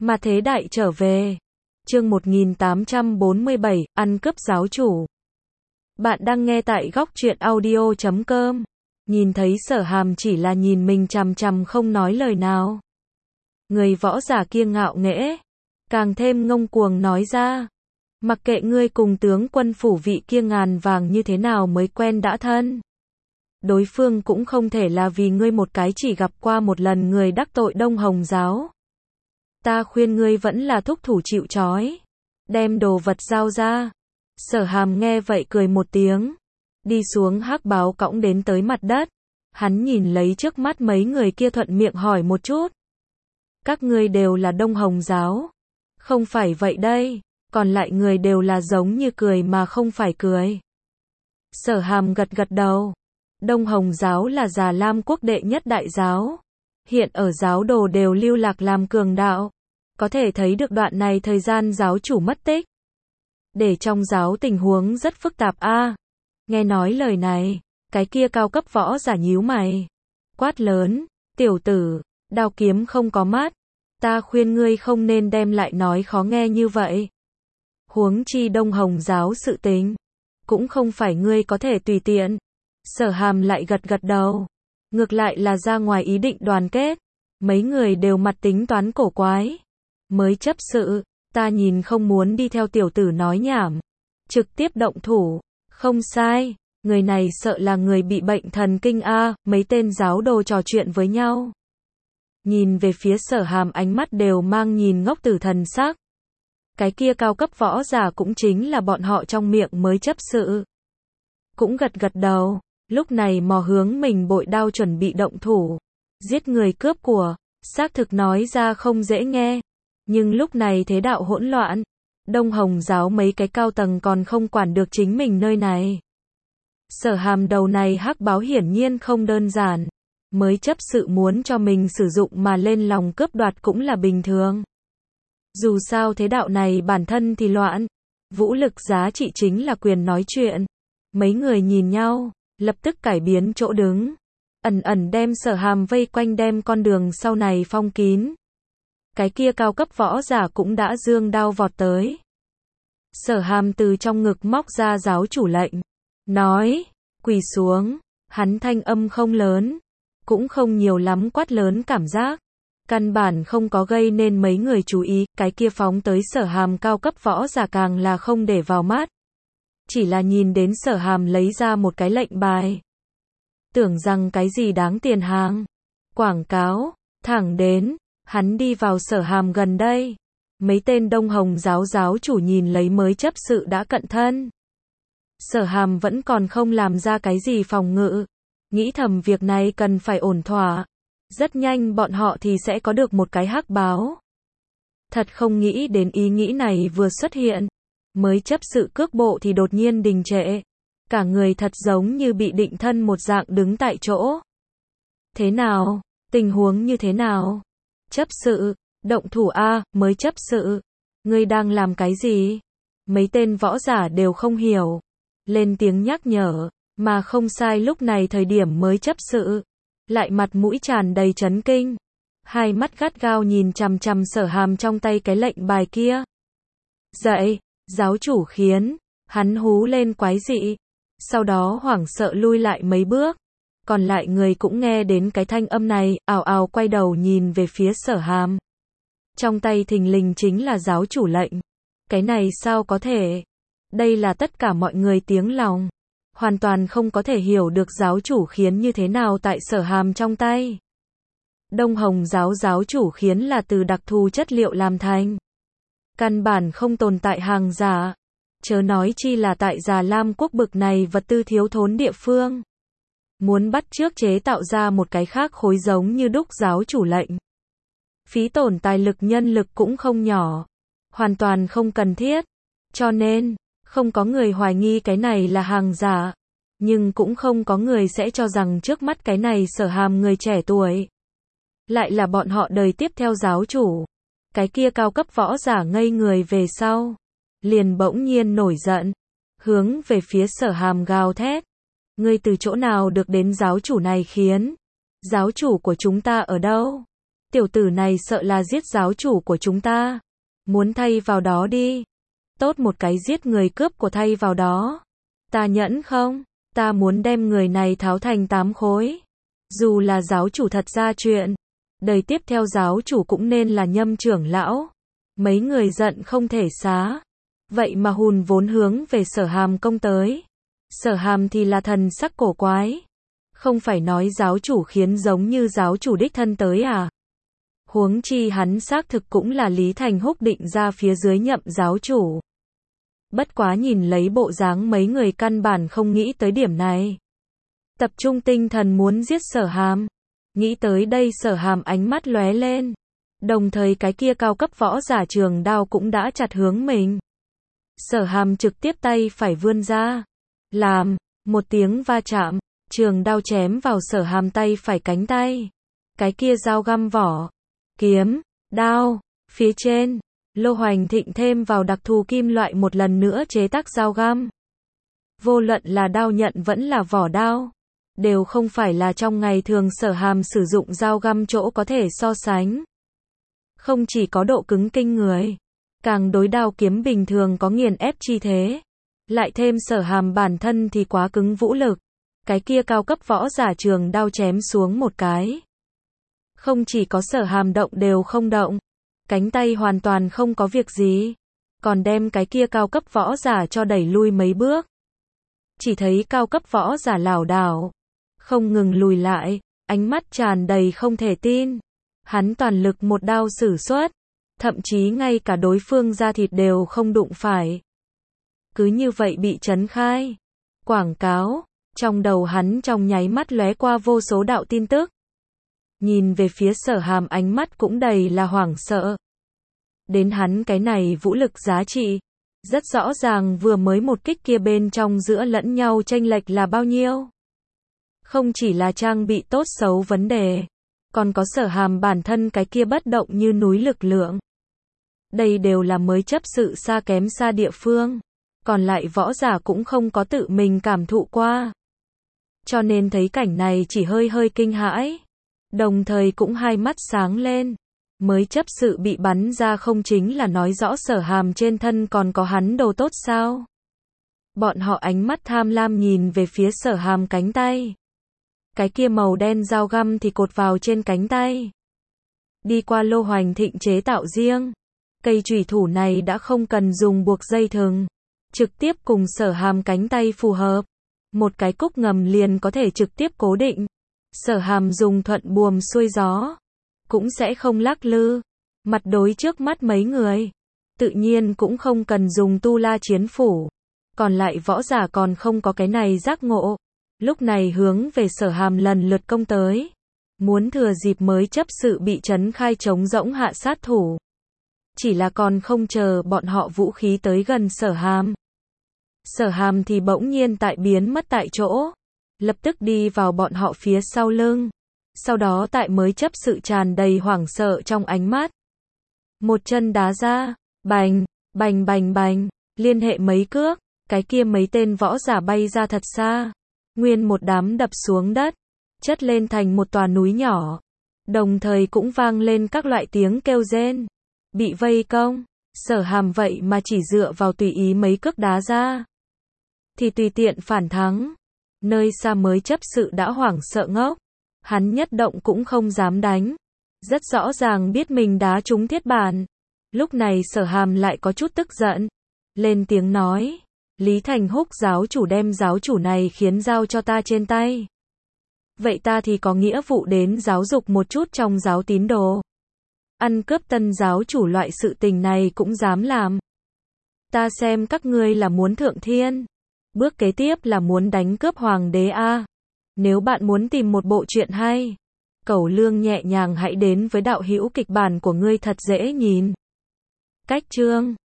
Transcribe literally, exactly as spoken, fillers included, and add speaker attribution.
Speaker 1: Mà thế đại trở về. Chương một nghìn tám trăm bốn mươi bảy, ăn cướp giáo chủ. Bạn đang nghe tại góc truyện audio chấm com. Nhìn thấy Sở Hàm chỉ là nhìn mình chằm chằm không nói lời nào. Người võ giả kia ngạo nghễ, càng thêm ngông cuồng nói ra. Mặc kệ ngươi cùng tướng quân phủ vị kia ngàn vàng như thế nào mới quen đã thân. Đối phương cũng không thể là vì ngươi một cái chỉ gặp qua một lần người đắc tội Đông Hồng giáo. Ta khuyên ngươi vẫn là thúc thủ chịu trói. Đem đồ vật giao ra. Sở Hàm nghe vậy cười một tiếng. Đi xuống hắc báo cõng đến tới mặt đất. Hắn nhìn lấy trước mắt mấy người kia thuận miệng hỏi một chút. Các ngươi đều là Đông Hồng giáo. Không phải vậy đây. Còn lại người đều là giống như cười mà không phải cười. Sở Hàm gật gật đầu. Đông Hồng giáo là Già Lam quốc đệ nhất đại giáo. Hiện ở giáo đồ đều lưu lạc làm cường đạo. Có thể thấy được đoạn này thời gian giáo chủ mất tích. Để trong giáo tình huống rất phức tạp a. À, nghe nói lời này, cái kia cao cấp võ giả nhíu mày. Quát lớn, tiểu tử, đao kiếm không có mắt. Ta khuyên ngươi không nên đem lại nói khó nghe như vậy. Huống chi Đông Hồng giáo sự tính. Cũng không phải ngươi có thể tùy tiện. Sở Hàm lại gật gật đầu. Ngược lại là ra ngoài ý định đoàn kết. Mấy người đều mặt tính toán cổ quái. Mới chấp sự, ta nhìn không muốn đi theo tiểu tử nói nhảm. Trực tiếp động thủ. Không sai, người này sợ là người bị bệnh thần kinh a. Mấy tên giáo đồ trò chuyện với nhau. Nhìn về phía Sở Hàm ánh mắt đều mang nhìn ngốc tử thần sắc. Cái kia cao cấp võ giả cũng chính là bọn họ trong miệng mới chấp sự. Cũng gật gật đầu, lúc này mò hướng mình bội đao chuẩn bị động thủ. Giết người cướp của, xác thực nói ra không dễ nghe. Nhưng lúc này thế đạo hỗn loạn. Đông Hồng giáo mấy cái cao tầng còn không quản được chính mình nơi này. Sở Hàm đầu này hắc báo hiển nhiên không đơn giản. Mới chấp sự muốn cho mình sử dụng mà lên lòng cướp đoạt cũng là bình thường. Dù sao thế đạo này bản thân thì loạn. Vũ lực giá trị chính là quyền nói chuyện. Mấy người nhìn nhau, lập tức cải biến chỗ đứng. Ẩn ẩn đem Sở Hàm vây quanh đem con đường sau này phong kín. Cái kia cao cấp võ giả cũng đã giương đao vọt tới. Sở Hàm từ trong ngực móc ra giáo chủ lệnh. Nói, quỳ xuống. Hắn thanh âm không lớn. Cũng không nhiều lắm quát lớn cảm giác. Căn bản không có gây nên mấy người chú ý. Cái kia phóng tới Sở Hàm cao cấp võ giả càng là không để vào mắt. Chỉ là nhìn đến Sở Hàm lấy ra một cái lệnh bài. Tưởng rằng cái gì đáng tiền hàng. Quảng cáo, thẳng đến. Hắn đi vào Sở Hàm gần đây. Mấy tên Đông Hồng giáo giáo chủ nhìn lấy mới chấp sự đã cận thân. Sở Hàm vẫn còn không làm ra cái gì phòng ngự. Nghĩ thầm việc này cần phải ổn thỏa. Rất nhanh bọn họ thì sẽ có được một cái hắc báo. Thật không nghĩ đến ý nghĩ này vừa xuất hiện. Mới chấp sự cước bộ thì đột nhiên đình trệ. Cả người thật giống như bị định thân một dạng đứng tại chỗ. Thế nào? Tình huống như thế nào? Chấp sự, động thủ a, mới chấp sự. Ngươi đang làm cái gì? Mấy tên võ giả đều không hiểu. Lên tiếng nhắc nhở, mà không sai lúc này thời điểm mới chấp sự. Lại mặt mũi tràn đầy chấn kinh. Hai mắt gắt gao nhìn chằm chằm Sở Hàm trong tay cái lệnh bài kia. Dậy, giáo chủ khiến. Hắn hú lên quái dị. Sau đó hoảng sợ lui lại mấy bước. Còn lại người cũng nghe đến cái thanh âm này, ào ào quay đầu nhìn về phía Sở Hàm. Trong tay thình lình chính là giáo chủ lệnh. Cái này sao có thể? Đây là tất cả mọi người tiếng lòng. Hoàn toàn không có thể hiểu được giáo chủ khiến như thế nào tại Sở Hàm trong tay. Đông Hồng giáo giáo chủ khiến là từ đặc thù chất liệu làm thành. Căn bản không tồn tại hàng giả. Chớ nói chi là tại Già Lam quốc bực này vật tư thiếu thốn địa phương. Muốn bắt chước chế tạo ra một cái khác khối giống như đúc giáo chủ lệnh. Phí tổn tài lực nhân lực cũng không nhỏ. Hoàn toàn không cần thiết. Cho nên, không có người hoài nghi cái này là hàng giả. Nhưng cũng không có người sẽ cho rằng trước mắt cái này Sở Hàm người trẻ tuổi. Lại là bọn họ đời tiếp theo giáo chủ. Cái kia cao cấp võ giả ngây người về sau. Liền bỗng nhiên nổi giận. Hướng về phía Sở Hàm gào thét. Ngươi từ chỗ nào được đến giáo chủ này khiến? Giáo chủ của chúng ta ở đâu? Tiểu tử này sợ là giết giáo chủ của chúng ta. Muốn thay vào đó đi. Tốt một cái giết người cướp của thay vào đó. Ta nhẫn không? Ta muốn đem người này tháo thành tám khối. Dù là giáo chủ thật ra chuyện. Đời tiếp theo giáo chủ cũng nên là Nhâm trưởng lão. Mấy người giận không thể xá. Vậy mà hùn vốn hướng về Sở Hàm công tới. Sở Hàm thì là thần sắc cổ quái. Không phải nói giáo chủ khiến giống như giáo chủ đích thân tới à? Huống chi hắn xác thực cũng là Lý Thành Húc định ra phía dưới nhậm giáo chủ. Bất quá nhìn lấy bộ dáng mấy người căn bản không nghĩ tới điểm này. Tập trung tinh thần muốn giết Sở Hàm. Nghĩ tới đây Sở Hàm ánh mắt lóe lên. Đồng thời cái kia cao cấp võ giả trường đao cũng đã chặt hướng mình. Sở Hàm trực tiếp tay phải vươn ra. Làm, một tiếng va chạm, trường đao chém vào Sở Hàm tay phải cánh tay. Cái kia dao găm vỏ, kiếm, đao, phía trên, Lô Hoành Thịnh thêm vào đặc thù kim loại một lần nữa chế tác dao găm. Vô luận là đao nhận vẫn là vỏ đao, đều không phải là trong ngày thường Sở Hàm sử dụng dao găm chỗ có thể so sánh. Không chỉ có độ cứng kinh người, càng đối đao kiếm bình thường có nghiền ép chi thế. Lại thêm Sở Hàm bản thân thì quá cứng vũ lực. Cái kia cao cấp võ giả trường đao chém xuống một cái. Không chỉ có Sở Hàm động đều không động. Cánh tay hoàn toàn không có việc gì. Còn đem cái kia cao cấp võ giả cho đẩy lui mấy bước. Chỉ thấy cao cấp võ giả lảo đảo. Không ngừng lùi lại. Ánh mắt tràn đầy không thể tin. Hắn toàn lực một đao sử xuất. Thậm chí ngay cả đối phương da thịt đều không đụng phải. Cứ như vậy bị chấn khai. Quảng cáo. Trong đầu hắn trong nháy mắt lóe qua vô số đạo tin tức. Nhìn về phía Sở Hàm ánh mắt cũng đầy là hoảng sợ. Đến hắn cái này vũ lực giá trị. Rất rõ ràng vừa mới một kích kia bên trong giữa lẫn nhau chênh lệch là bao nhiêu. Không chỉ là trang bị tốt xấu vấn đề. Còn có Sở Hàm bản thân cái kia bất động như núi lực lượng. Đây đều là mới chấp sự xa kém xa địa phương. Còn lại võ giả cũng không có tự mình cảm thụ qua. Cho nên thấy cảnh này chỉ hơi hơi kinh hãi. Đồng thời cũng hai mắt sáng lên. Mới chấp sự bị bắn ra không chính là nói rõ Sở Hàm trên thân còn có hắn đồ tốt sao? Bọn họ ánh mắt tham lam nhìn về phía Sở Hàm cánh tay. Cái kia màu đen dao găm thì cột vào trên cánh tay. Đi qua Lô Hoành Thịnh chế tạo riêng. Cây chủy thủ này đã không cần dùng buộc dây thừng. Trực tiếp cùng Sở Hàm cánh tay phù hợp. Một cái cúc ngầm liền có thể trực tiếp cố định. Sở Hàm dùng thuận buồm xuôi gió. Cũng sẽ không lắc lư. Mặt đối trước mắt mấy người. Tự nhiên cũng không cần dùng tu la chiến phủ. Còn lại võ giả còn không có cái này giác ngộ. Lúc này hướng về Sở Hàm lần lượt công tới. Muốn thừa dịp mới chấp sự bị chấn khai trống rỗng hạ sát thủ. Chỉ là còn không chờ bọn họ vũ khí tới gần Sở Hàm. Sở Hàm thì bỗng nhiên tại biến mất tại chỗ. Lập tức đi vào bọn họ phía sau lưng. Sau đó tại mới chấp sự tràn đầy hoảng sợ trong ánh mắt. Một chân đá ra. Bành, bành bành bành. Liên hệ mấy cước. Cái kia mấy tên võ giả bay ra thật xa. Nguyên một đám đập xuống đất. Chất lên thành một tòa núi nhỏ. Đồng thời cũng vang lên các loại tiếng kêu rên. Bị vây công. Sở Hàm vậy mà chỉ dựa vào tùy ý mấy cước đá ra. Thì tùy tiện phản thắng. Nơi xa mới chấp sự đã hoảng sợ ngốc. Hắn nhất động cũng không dám đánh. Rất rõ ràng biết mình đá trúng thiết bản. Lúc này Sở Hàm lại có chút tức giận. Lên tiếng nói. Lý Thành Húc giáo chủ đem giáo chủ này khiến giao cho ta trên tay. Vậy ta thì có nghĩa vụ đến giáo dục một chút trong giáo tín đồ. Ăn cướp tân giáo chủ loại sự tình này cũng dám làm. Ta xem các ngươi là muốn thượng thiên. Bước kế tiếp là muốn đánh cướp hoàng đế a. Nếu bạn muốn tìm một bộ truyện hay, Cẩu Lương nhẹ nhàng hãy đến với đạo hữu kịch bản của ngươi thật dễ nhìn. Cách chương